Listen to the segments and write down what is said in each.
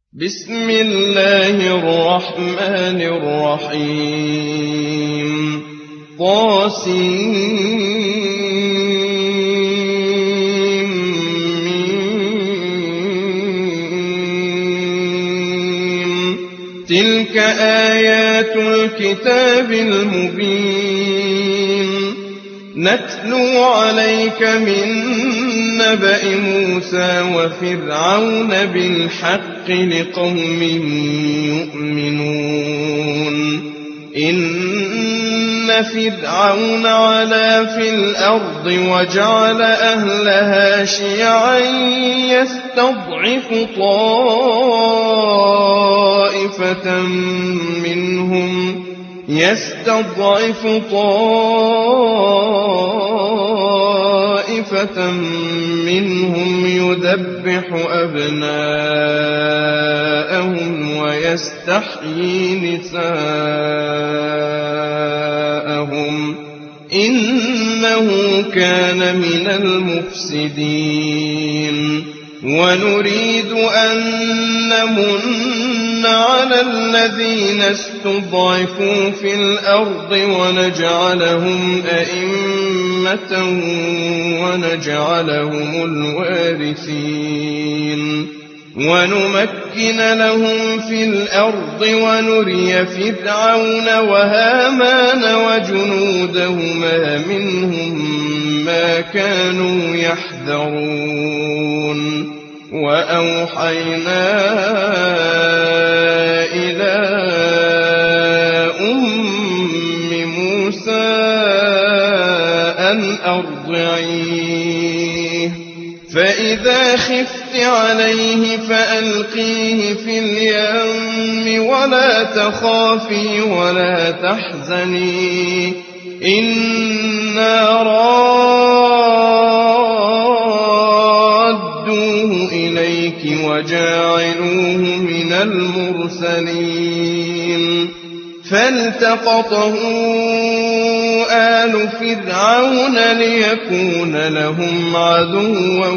بسم الله الرحمن الرحيم تلك آيات الكتاب المبين نتلو عليك من نبأ موسى وفرعون بالحق لقوم يؤمنون إن فرعون علا في الأرض وجعل أهلها شيعا يستضعف طائفة منهم يذبح أبناءهم ويستحيي نساءهم إنه كان من المفسدين ونريد أن نمن على الذين استضعفوا في الأرض ونجعلهم أئمة ونجعلهم الوارثين ونمكن لهم في الأرض ونري فرعون وهامان وجنودهما منهم ما كانوا يحذرون وأوحينا إلى موسى أن أرضعيه فإذا خفت عليه فألقيه في اليم ولا تخافي ولا تحزني إنا رادوه إليك وجاعلوه من المرسلين فالتقطه آل فرعون ليكون لهم عدوا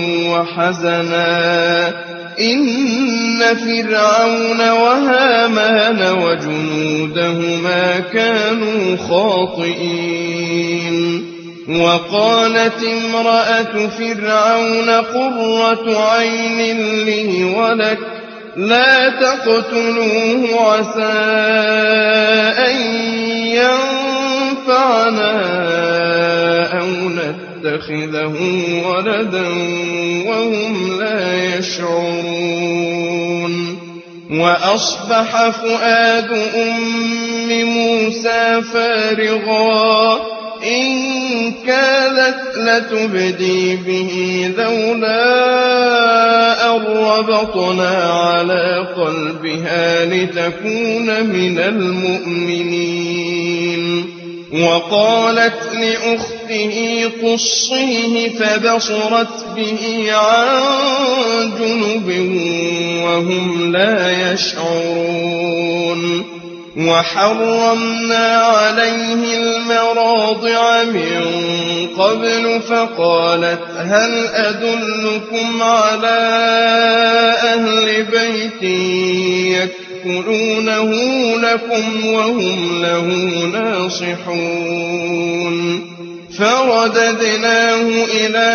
وحزنا إن فرعون وهامان وجنودهما كانوا خاطئين وقالت امرأة فرعون قرة عين لي ولك لا تقتلوه عسى أن ينفعنا أو نتخذه ولدا وهم لا يشعرون وأصبح فؤاد أم موسى فارغا إن كادت لتبدي به لولا أن ربطنا على قلبها لتكون من المؤمنين وقالت لأخته قصيه فبصرت به عن جنب وهم لا يشعرون وحرمنا عليه المراضع من قبل فقالت هل أدلكم على أهل بيت يكفلونه لكم وهم له ناصحون فرددناه إلى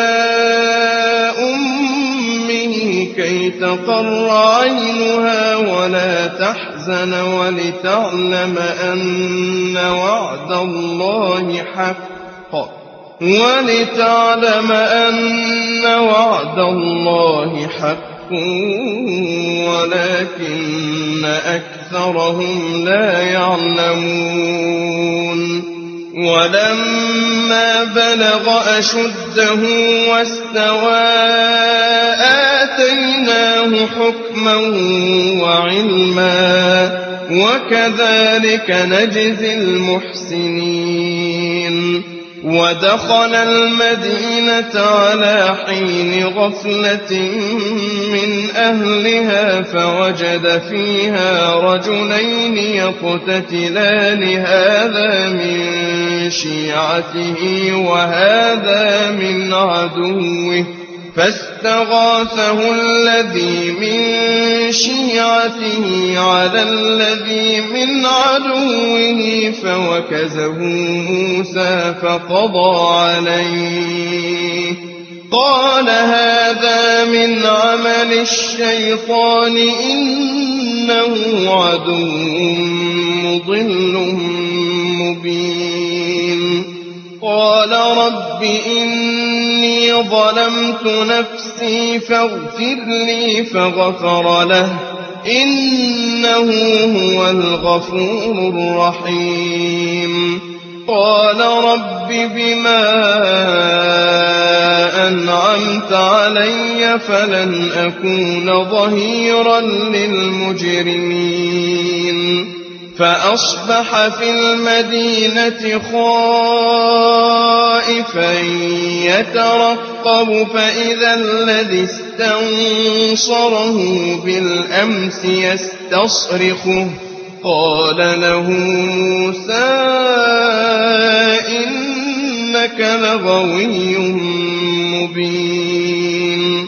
أمه كي تقر عينها ولا تحزن ولتعلم أن وعد الله حق ولكن أكثرهم لا يعلمون ولما بلغ أشده واستوى آتيناه حكما وعلما وكذلك نجزي المحسنين ودخل المدينة على حين غفلة من أهلها فوجد فيها رجلين يقتتلان هذا من شيعته وهذا من عدوه فاستغاثه الذي من شيعته على الذي من عدوه فوكزه موسى فقضى عليه قال هذا من عمل الشيطان إنه عدو مضل مبين قال رب إني ظلمت نفسي فاغفر لي فغفر له إنه هو الغفور الرحيم قال رب بما أنعمت علي فلن أكون ظهيرا للمجرمين فأصبح في المدينة خائفا يترقب فإذا الذي استنصره بالأمس يستصرخه قال له موسى إنك لغوي مبين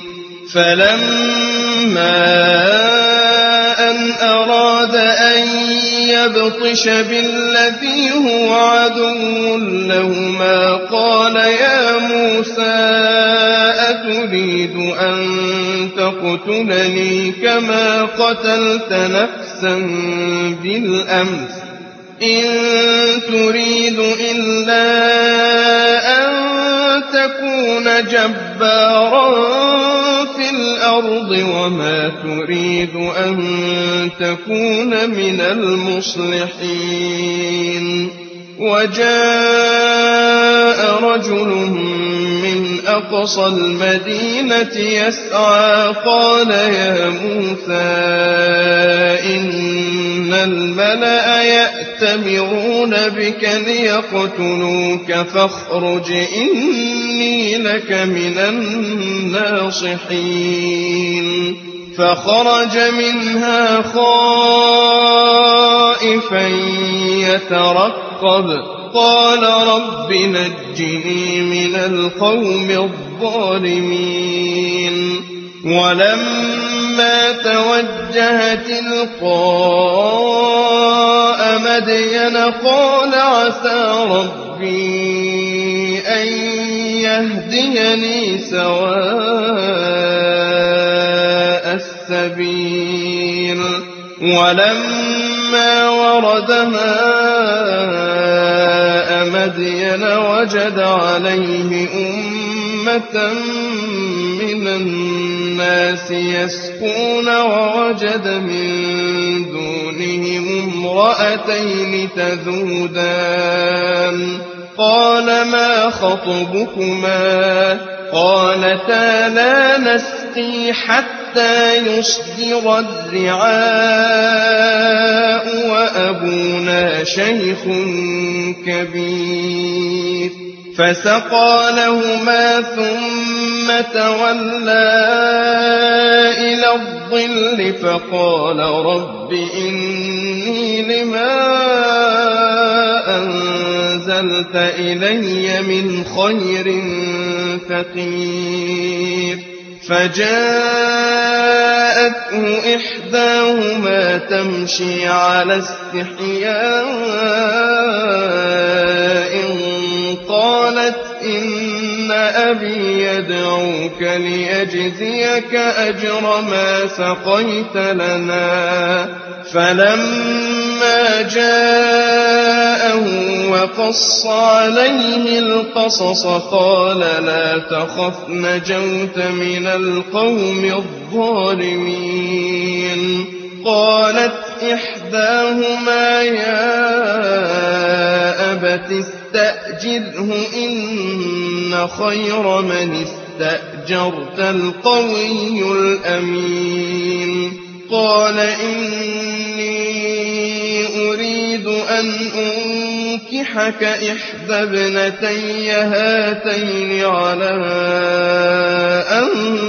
فلما أن أراد أن يبطش بالذي هو عدو لهما قال يا موسى أتريد أن تقتلني كما قتلت نفسا بالأمس إن تريد إلا أن تكون جبارا في الأرض وما تريد أن تكون من المصلحين وجاء رجل من أقصى المدينة يسعى قال يا موسى إن الملأ يأتمرون بك ليقتلوك فاخرج إني لك من الناصحين فخرج منها خائفا يترقب قال رب نجني من القوم الظالمين ولما توجه تلقاء مدين قال عسى ربي أن يهديني سواء السبيل ولما ورد ماء مدين وجد عليه أمة من الناس يسقون ووجد من دونهم امرأتين تذودان قال ما خطبكما قالتا لا نسقي حتى يصدر الرعاء وأبونا شيخ كبير فسقى لهما ثم تولى إلى الظل فقال رب إني لما أنزلت إلي من خير فقير فجاءته إحداهما تمشي على استحياء قالت إن أبي يدعوك ليجزيك أجر ما سقيت لنا فلما جاءه وقص عليه القصص قال لا تخف نجوت من القوم الظالمين قالت إحداهما يا أبت استأجره إن خير من استأجرت القوي الأمين قال إني أريد أن أنكحك إحدى ابنتي هاتين على أن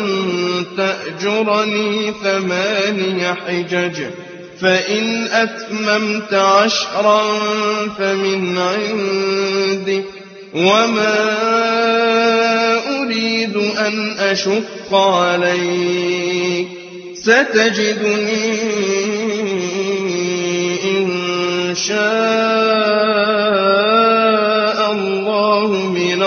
تأجرني 8 حجج فإن أتممت 10 فمن عندك وما أريد أن أشق عليك ستجدني إن شاء الله من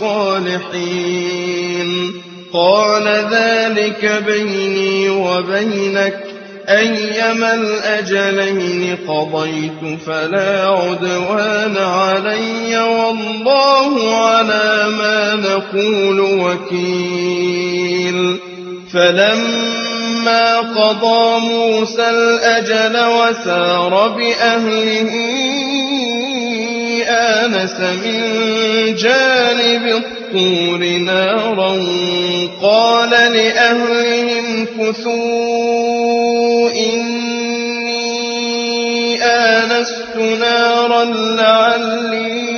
الصالحين. قال ذلك بيني وبينك أيما الأجلين قضيت فلا عدوان علي والله على ما نقول وكيل. فلما قضى موسى الأجل وسار بأهله آنس من جانب الطور نارا قال لأهلهم كثوا إني آنست نارا لعلي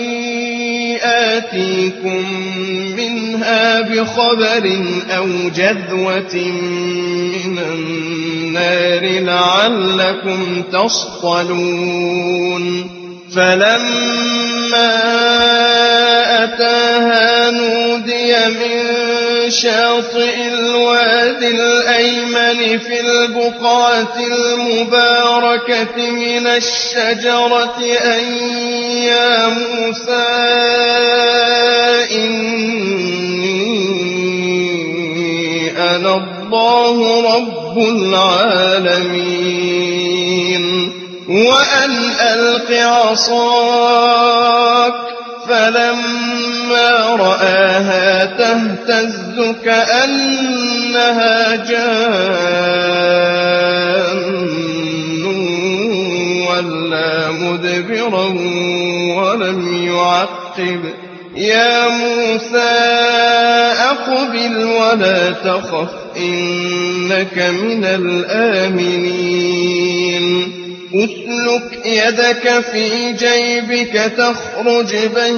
آتيكم منها بخبر أو جذوة من النار لعلكم تصطلون. فلما أتاها نودي من شاطئ الوادي الأيمن في البقعة المباركة من الشجرة أن يا موسى إني أنا الله رب العالمين وأن ألق عصاك. فلما رآها تهتز كأنها جان ولا مدبرا ولم يعقب. يا موسى أقبل ولا تخف إنك من الآمنين. أسلك يدك في جيبك تخرج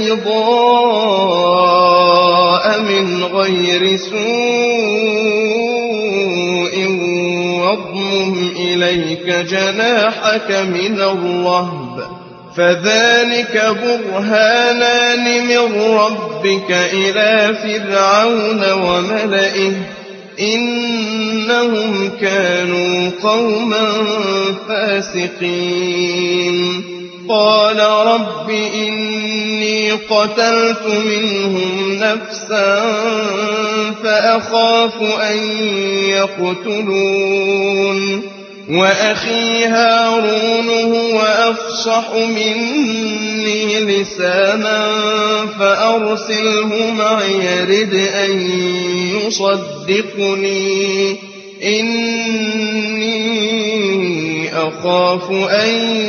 بيضاء من غير سوء واضمم إليك جناحك من الرهب فذلك برهانان من ربك إلى فرعون وملئه إنهم كانوا قوما فاسقين. قال رب إني قتلت منهم نفسا فأخاف أن يقتلون وأخي هارون هو أفصح مني لسانا فأرسله معي يرد أن يصدقني إني أخاف أن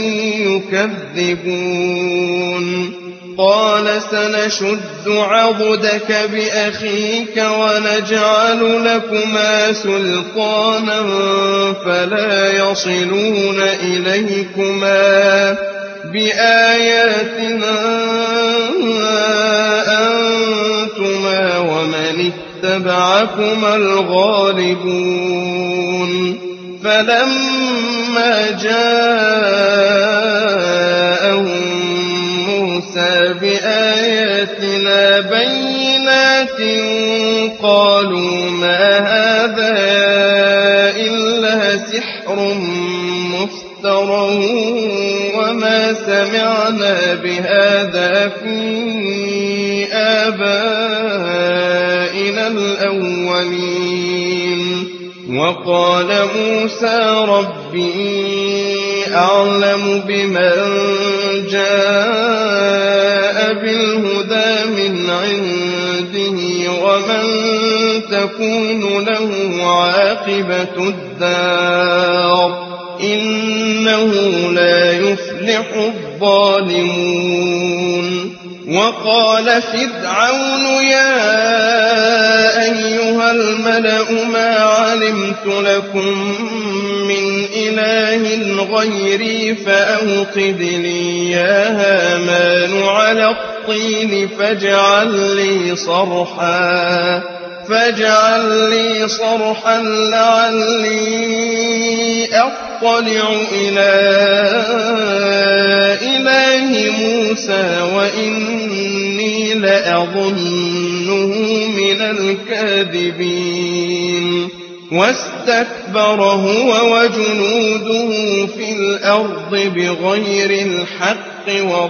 يكذبون. قال سنشد عضدك بأخيك ونجعل لكما سلطانا فلا يصلون إليكما بآياتنا أنتما ومن اتبعكما الغالبون. فلما جاءهم موسى بآياتنا بينات قالوا ما هذا إلا سحر مفترى وما سمعنا بهذا في آبائنا الأولين. وقال موسى ربي أعلم بمن جاء بالهدى من عنده ومن تكون له عاقبة الدار إنه لا يفلح الظالمون. وقال فرعون يا أيها الملأ ما علمت لكم من إله غيري فأوقد لي يا هامان على الطين فاجعل لي صرحا لعلي أطلع إلى إله موسى وإني لأظنه من الكاذبين. واستكبر هو وجنوده في الأرض بغير الحق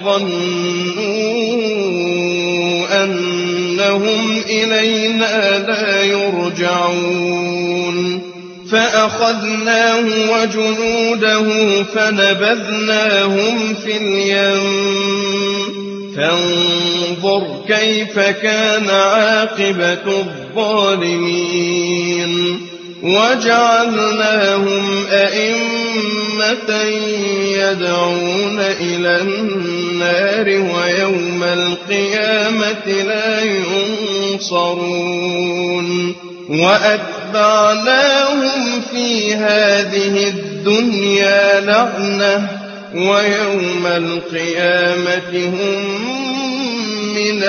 وظنوا أنهم إلينا لا يرجعون فأخذناه وجنوده فنبذناهم في اليم فانظر كيف كان عاقبة الظالمين وجعلناهم أئمة يدعون إلى النار ويوم القيامة لا ينصرون وأتبعناهم في هذه الدنيا لعنة ويوم القيامة هم من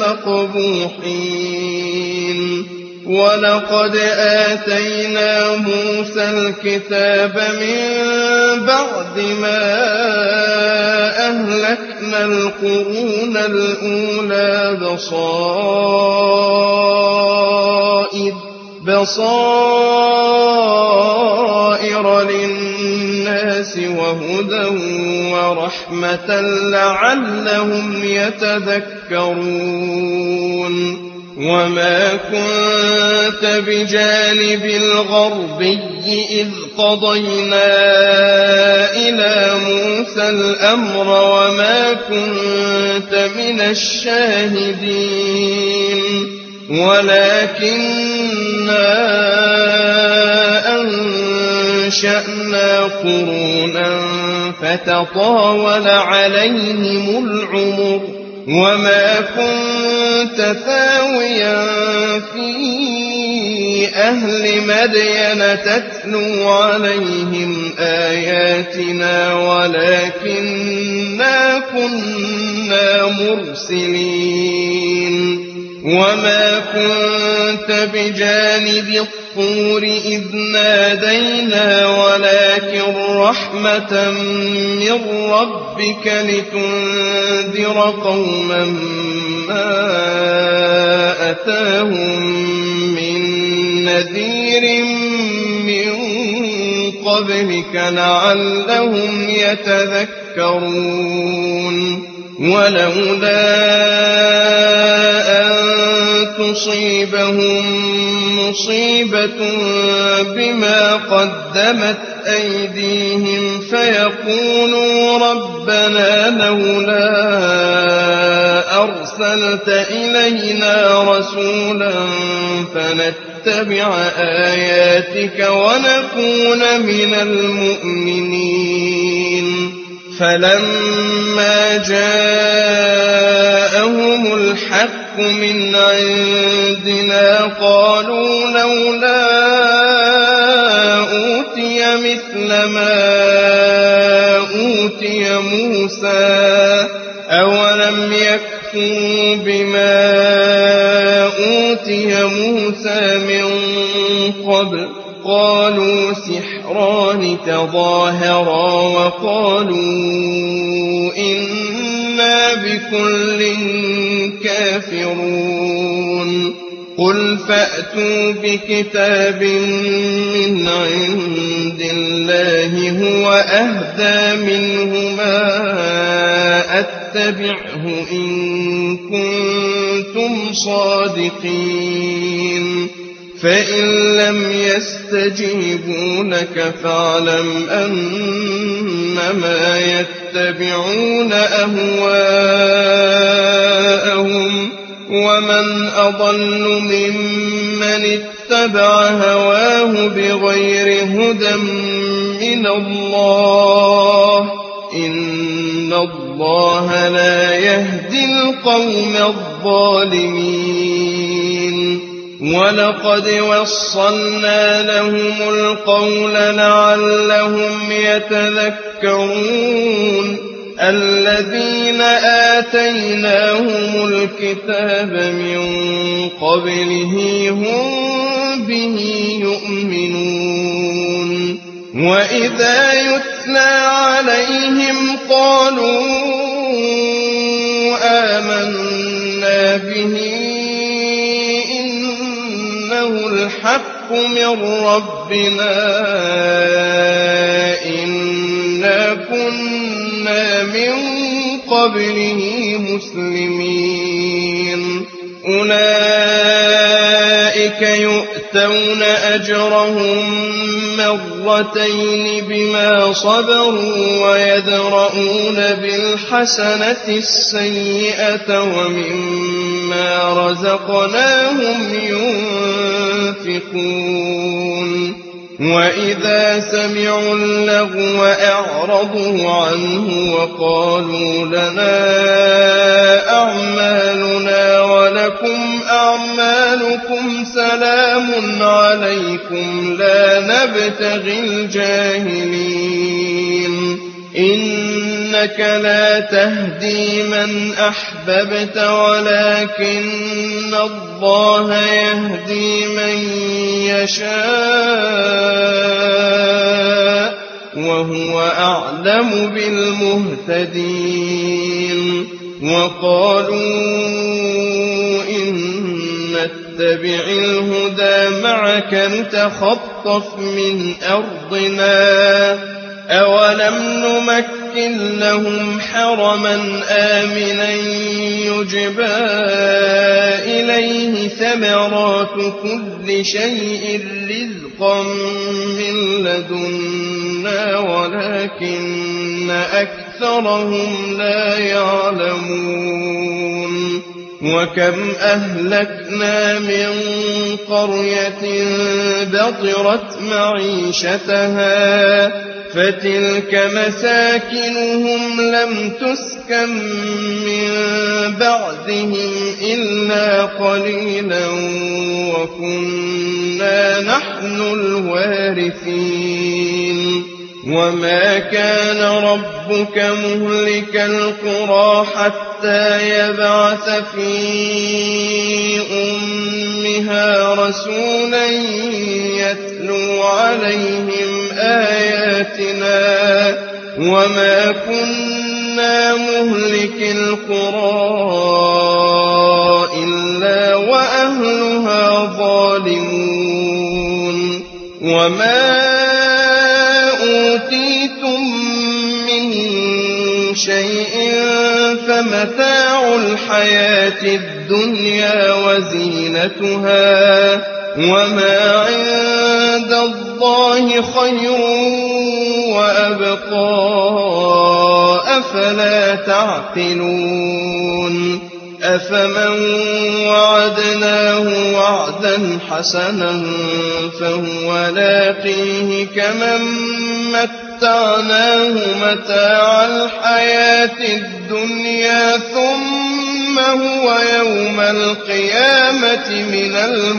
المقبوحين ولقد آتينا موسى الكتاب من بعد ما أهلكنا القرون الأولى بصائر للناس وهدى ورحمة لعلهم يتذكرون وما كنت بجانب الغربي إذ قضينا إلى موسى الأمر وما كنت من الشاهدين ولكننا أنشأنا قرونا فتطاول عليهم العمر وما كنت ثاويا في أهل مدين تتلو عليهم آياتنا ولكننا كنا مرسلين وما كنت بجانب الطور إذ نادينا ولكن رحمة من ربك لتنذر قوما ما أتاهم من نذير من قبلك لعلهم يتذكرون ولولا أن تصيبهم مصيبة بما قدمت أيديهم فيقولوا ربنا لولا أرسلت إلينا رسولا فنتبع آياتك ونكون من المؤمنين فلما جاءهم الحق من عندنا قالوا لولا أوتي مثل ما أوتي موسى أولم يكفروا بما أوتي موسى من قبل قالوا سحران تظاهرا وقالوا إنا بكل كافرون قل فأتوا بكتاب من عند الله هو أهدى منهما أتبعه إن كنتم صادقين فإن لم يستجيبوا لك فاعلم أنما يتبعون أهواءهم ومن أضل ممن اتبع هواه بغير هدى من الله إن الله لا يهدي القوم الظالمين ولقد وصلنا لهم القول لعلهم يتذكرون الذين آتيناهم الكتاب من قبله هم به يؤمنون وإذا يتلى عليهم قالوا آمنا به الحق الحق من ربنا إنا كنا من قبله مسلمين أولئك يؤتون أجرهم مرتين بما صبروا ويدرؤون بالحسنة السيئة ومما رزقناهم ينفقون وإذا سمعوا اللغو أعرضوا عنه وقالوا لنا أعمالنا ولكم أعمالكم سلام عليكم لا نبتغي الجاهلين إنك لا تهدي من أحببت ولكن الله يهدي من يشاء وهو أعلم بالمهتدين وقالوا إن نتبع الهدى معك نتخطف من أرضنا أولم نمكن لهم حرما آمنا يجبى إليه ثمرات كل شيء رزقا من لدنا ولكن أكثرهم لا يعلمون وكم أهلكنا من قرية بطرت معيشتها فتلك مساكنهم لم تسكن من بعدهم إلا قليلا وكنا نحن الوارثين وما كان ربك مهلك القرى حتى يبعث في أمها رسولا يتلو عليهم آياتنا وما كنا مهلك القرى إلا وأهلها ظالمون وما أوتيتم من شيء فمتاع الحياة الدنيا وزينتها وما عند الله خير وأبقى أفلا تعقلون أفمن وعدناه وعدا حسنا فهو لاقيه كمن متعناه متاع الحياة الدنيا ثم هو يوم القيامة من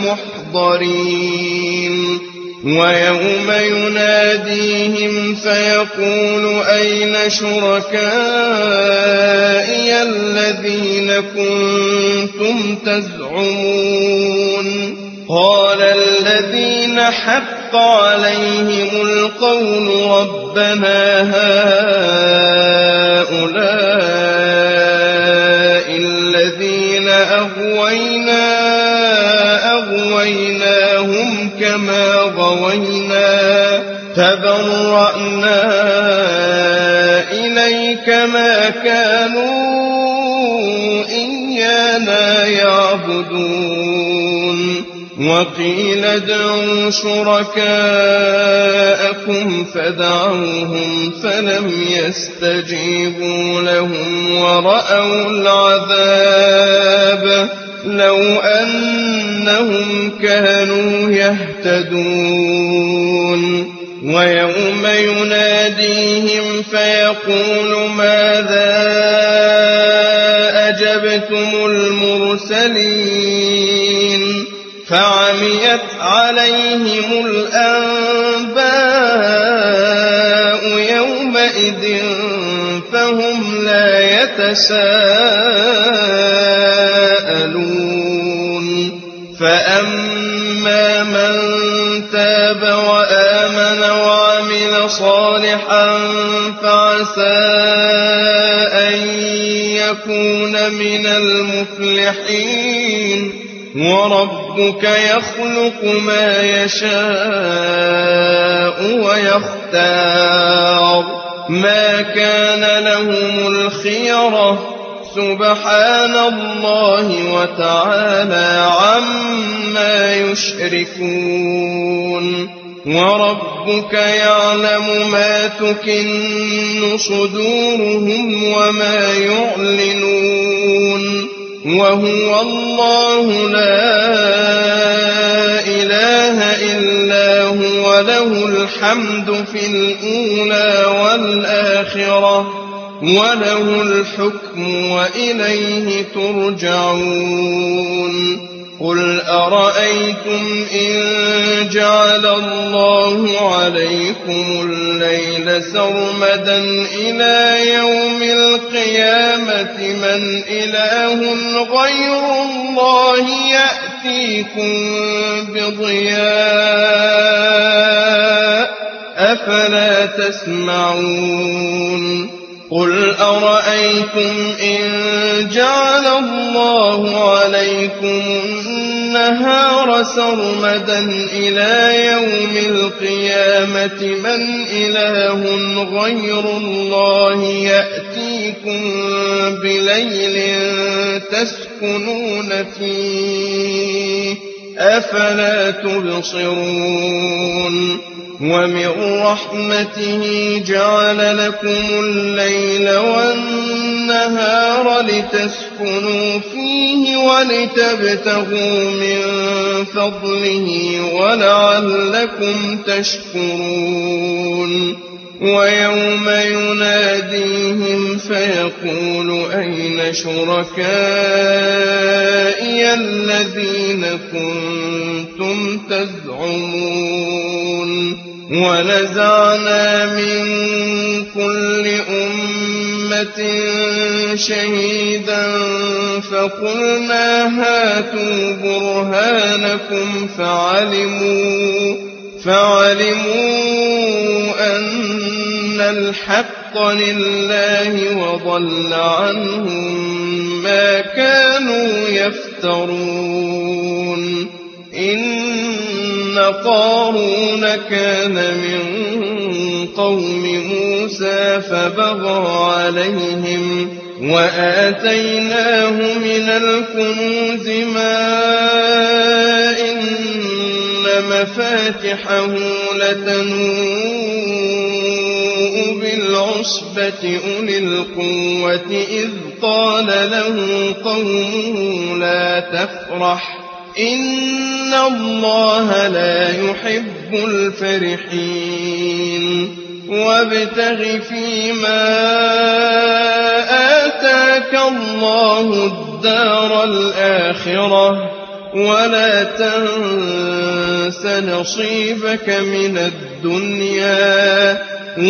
المحضرين ويوم يناديهم فيقول أين شركائي الذين كنتم تزعمون قال الذين حق عليهم القول ربنا هؤلاء الذين أغويناهم كما غوينا تبرأنا إليك ما كانوا إيانا يعبدون وقيل ادعوا شركاءكم فدعوهم فلم يستجيبوا لهم ورأوا العذاب لو أنهم كانوا يهتدون ويوم يناديهم فيقول ماذا أجبتم المرسلين فعميت عليهم الأنباء يومئذ فهم لا يتساءلون فأما من تاب وآمن وعمل صالحا فعسى أن يكون من المفلحين وربك وربك يخلق ما يشاء ويختار ما كان لهم الخيرة سبحان الله وتعالى عما يشركون وربك يعلم ما تكن صدورهم وما يعلنون وهو الله لا إله إلا هو له الحمد في الأولى والآخرة وله الحكم وإليه ترجعون قل أرأيتم إن جعل الله عليكم الليل سرمدا إلى يوم القيامة من إله غير الله يأتيكم بضياء أفلا تسمعون قل أرأيتم إن جعل الله عليكم النهار سرمدا إلى يوم القيامة من إله غير الله يأتيكم بليل تسكنون فيه أفلا تبصرون ومن رحمته جعل لكم الليل والنهار لتسكنوا فيه ولتبتغوا من فضله ولعلكم تشكرون ويوم يناديهم فيقول أين شركائي الذين كنتم تزعمون ونزعنا من كل أمة شهيدا فقلنا هاتوا برهانكم فعلموا أن الحق لله وضل عنهم ما كانوا يفترون إن قارون كان من قوم موسى فبغى عليهم وآتيناه من الكنوز ما إن مفاتحه لتنوء بالعصبة أولي القوة إذ قال له قومه لا تفرح إن الله لا يحب الفرحين وابتغ فيما آتاك الله الدار الآخرة ولا تنس نصيبك من الدنيا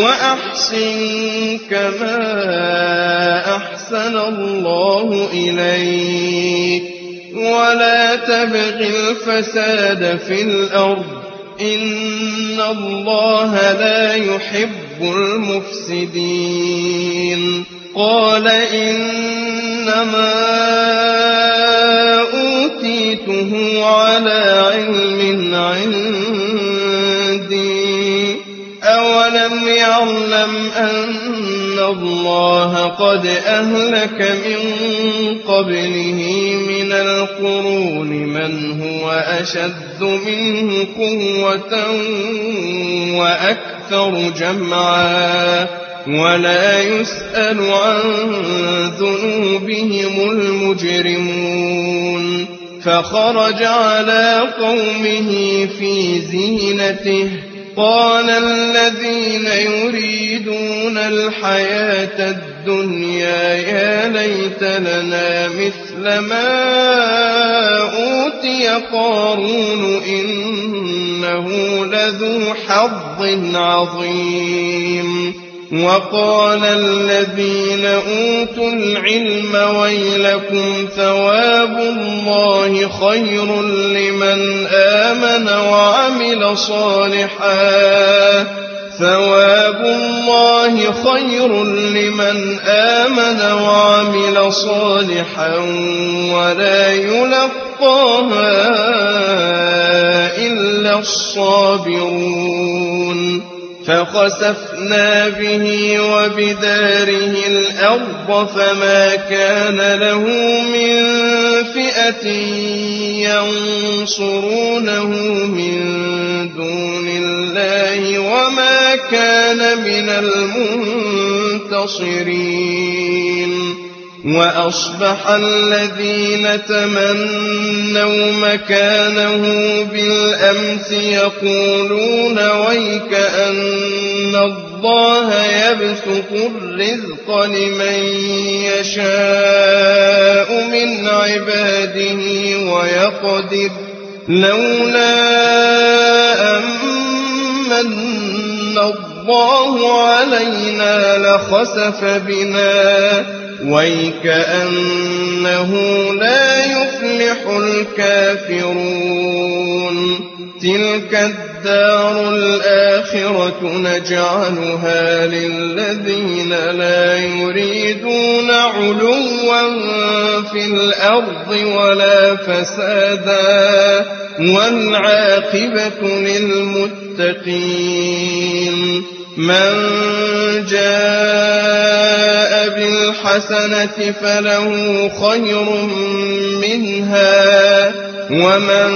وأحسن كما أحسن الله إليك ولا تبغ الفساد في الأرض إن الله لا يحب المفسدين قال إنما أوتيته على علم عندي أولم يعلم أن الله قد أهلك من قبله من القرون من هو أشد منه قوة وأكثر جمعا ولا يسأل عن ذنوبهم المجرمون فخرج على قومه في زينته قال الذين يريدون الحياة الدنيا يا ليت لنا مثل ما أوتي قارون إنه لذو حظ عظيم وقال الذين أوتوا العلم ويلكم ثواب الله خير لمن آمن وعمل صالحا ثواب الله خير لمن آمن وعمل صالحا ولا يلقى يلقاها إلا الصابرون فخسفنا به وبداره الأرض فما كان له من فئة ينصرونه من دون الله وما كان من المنتصرين وأصبح الذين تمنوا مكانه بالأمس يقولون ويكأن الله يبسط الرزق لمن يشاء من عباده ويقدر لولا أمن الله علينا لخسف بنا ويكأنه لا يفلح الكافرون تلك الدار الآخرة نجعلها للذين لا يريدون علوا في الأرض ولا فسادا والعاقبة للمتقين من جاء بالحسنة فله خير منها ومن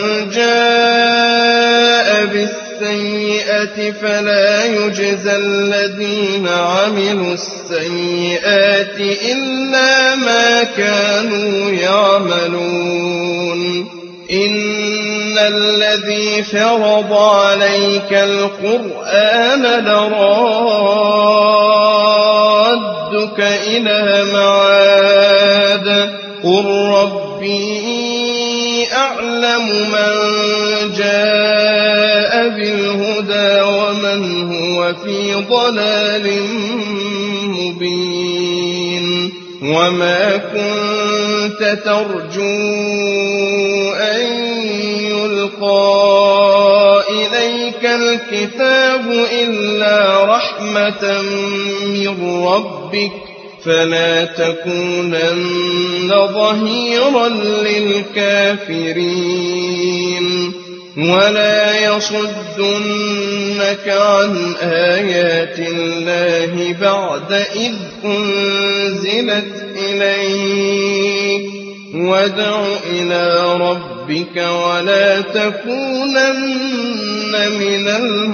جاء بالسيئة فلا يجزى الذين عملوا السيئات إلا ما كانوا يعملون إن الذي فرض عليك القرآن لرادك إلى معاد قل ربي أعلم من جاء بالهدى ومن هو في ضلال مبين وما كنت ترجو أن يلقى إليك الكتاب إلا رحمة من ربك فلا تكونن ظهيرا للكافرين ولا يصدنك عن آيات الله بعد إذ أنزلت إليك وادع إلى ربك ولا تكونن من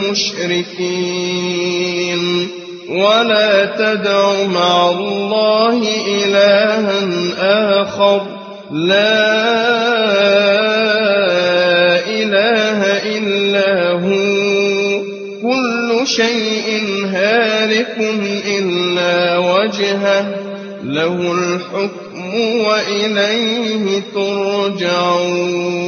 المشركين ولا تدع مع الله إلها آخر لا إله إلا هو كل شيء هالك إلا وجهه له الحكم وإليه ترجعون